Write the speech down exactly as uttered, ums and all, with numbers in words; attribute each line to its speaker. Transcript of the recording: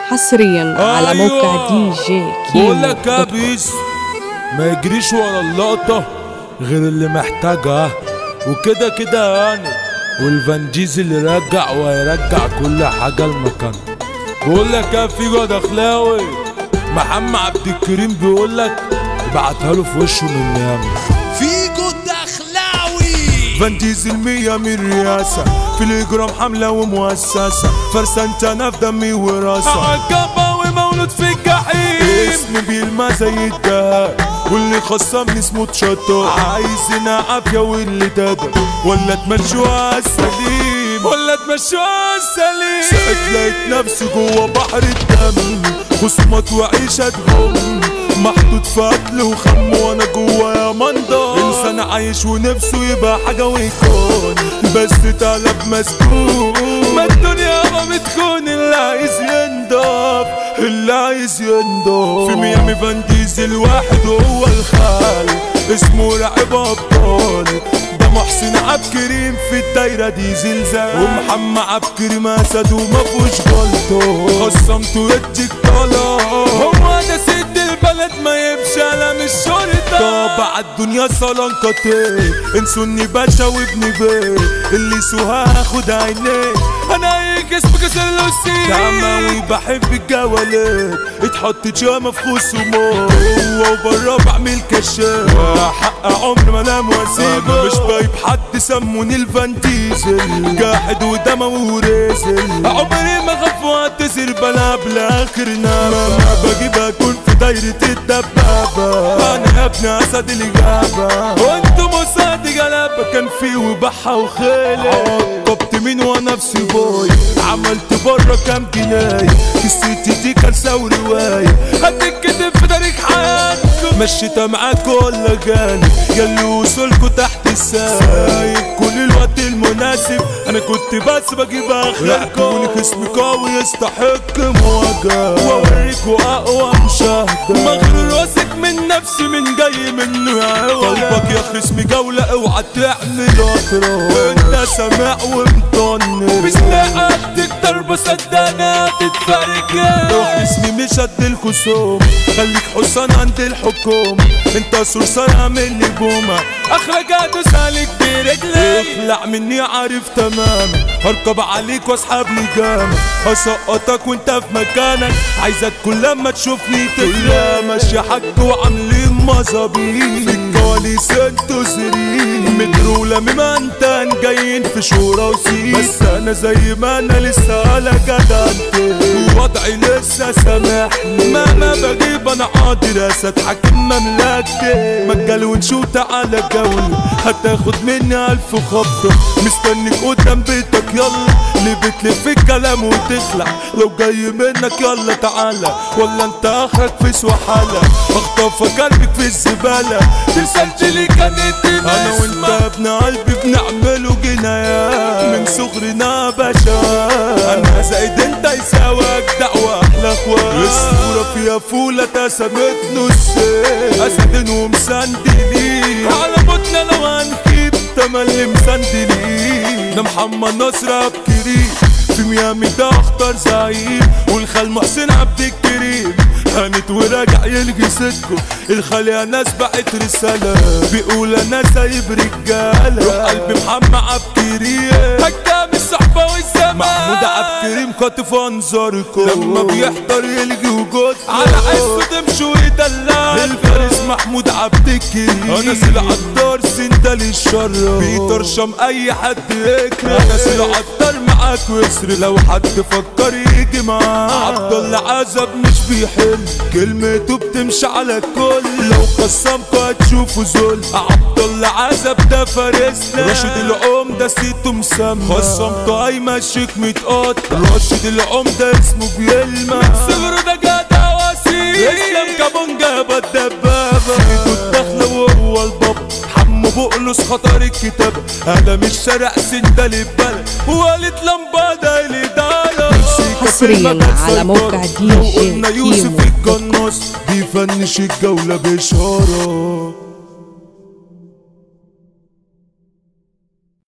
Speaker 1: حصريا على موقع دي جي كيمو.
Speaker 2: بقولك يا بيس ما يجريش ورا اللقطة غير اللي محتاجها، وكده كده يعني والفان ديزل رجع وهيرجع كل حاجة لمكانها. بقولك يا فيجو دخلاوي محمد عبد الكريم بيقولك ابعتها له في وشه من نيامه.
Speaker 3: فيجو دخلاوي
Speaker 2: فان ديزل مية من رياسة في الإجرام حملة ومؤسسة، فرسانة أنا في دمي وراسة عقبة ومولود في الجحيم، اسمي بيلمع زي الدهب واللي خصمني اسمه تشطر، عايزنا عافية واللي تقدر ولا تمشوها السليم ولا تمشوها السليم. ساعت لقيت نفسي جوا بحر الدم، خصومات وعيشة تغم، محطوط في قتل وخم وانا جوا يا منضر. انسان عايش ونفسه يبقى حاجة ويكون بس طلب مسكون، ما الدنيا ما بتكون اللي عايز ينضف اللي عايز ينضف. في ميامي فان ديزل واحد هو الخال اسمه لاعب ابطال، ده محسن عبد الكريم في الدايرة دي زلزال، ومحمد عبد الكريم اسد وما فيهوش غلطه، خصمته يديك طلع هو ده سيد البلد ما يمشي انا مش شرطة. طابع الدنيا صالون قطير انسوني باشا وابن بيه، اللي سوها هاخد عينيه انا اي جسم كسر له السين، تعمى وبحب الجوالات اتحط جامة في خصومات، هو وبره بعمل كشاف حق عمر ما انام واسيبه، مش بايب حد سموني الفان ديزل، جاحد ودموي ورزل، عمري ما خاف واعتذر بلعب لاخر نفس، ما بجيب اكون في دايرة الدبابة، انا ابن اسد الاجابة وانتم مساعد جلابة، كان في وبحة وخيلة عقبت مين ونفسي بوي، عملت بره كام جناية قصتي دي كان ساوي رواية هتتكتب في تاريخ حياتكم، مشيتها معاكوا ولا جاني ياللي وصولكوا تحت السايق كل الوقت المناسب، انا كنت بس بجيب اخلاقكم، يعتبروني خصم قوي يستحق مواجهة واوريكوا اقوى مشاهدة، مغرور واثق من نفسي من جاي منه يا هوا، طلبك يا خصمي جولة اوعى تعمل اطراف، انت سامع ومطنش مش لاقى تكتر بصدقني هتتفرج، لو خصمي مش قد الخصوم خليك حصان عند الحكومة، انت صرصار اعمل لي بومة اخرج ادوس عليك برجلي، اخلع مني عارف تماما هركب عليك واسحب لي جامع، هسقطك وانت في مكانك، عايزك كل لما تشوفني تقلق ماشي حاج وعاملين مظابيط في الكواليس انتوا زرين مدرولة ممنتن جايين في شورى وسيط، بس انا زي ما انا لسه على جدعنتي ووضعي لسه سامحني، مهما بجيب انا قادر اتحكم مملكتي، مجال ونشوت على جولة هتاخد مني الف خبطة، مستنيك قدام بيتك يلا اللي بتلف الكلام وتخلع، لو جاي منك يلا تعالى ولا انت اخرك في سوحالة، اخطفك قلبك في الزبالة ترسلت لي كانت انا وانت ابن قلبي بنعمله جنايات من صغرنا باشا، انا زايد انت يساوك دعوة احلى اخوات، الصورة فيها فولة اتقسمت نصين اسد ومسندلين على موتنا لو هنجيب تملي مسندلين، ده محمد نصر عبد الكريم في ميامي ده اخطر زعيم، والخال محسن عبد الكريم هانت وراجع يلقي صدقه، الخالية ناس بقت رسالة بيقول انا سايب رجالة، روح قلبي محمد عبد الكريم هجام الصحبة والزمان، محمود عبد الكريم خاطف انظاركم لما بيحضر يلقي وجود على عزه تمشي ويدلع، الفارس محمود عبد الكريم انا العطار سندال الشر بيطرشم اي حد يكره، انا العطار معاك ويسر لو حد فكر يجي معاه، عبد الله عزب مش بيحل كلمته بتمشي على الكل، لو قسمكوا هتشوفوا ذل، عبد الله عزب ده فارسنا، راشد العمدة سيته مسمى خصمته هيمشيك متقطع، راشد العمدة اسمه بيلمع من صغره ده جدع وسيم، اسلام كابونجا بالدبابة ايده الداخلة وهو البابا، حمو بقلص خطر الكتابة انا مش شارع سندال البلد وقالت لمبادة الإدارة،
Speaker 1: حصريا على موقع دي جي كيمو.
Speaker 2: يوسف القناص بيفنش الجولة بإشارة.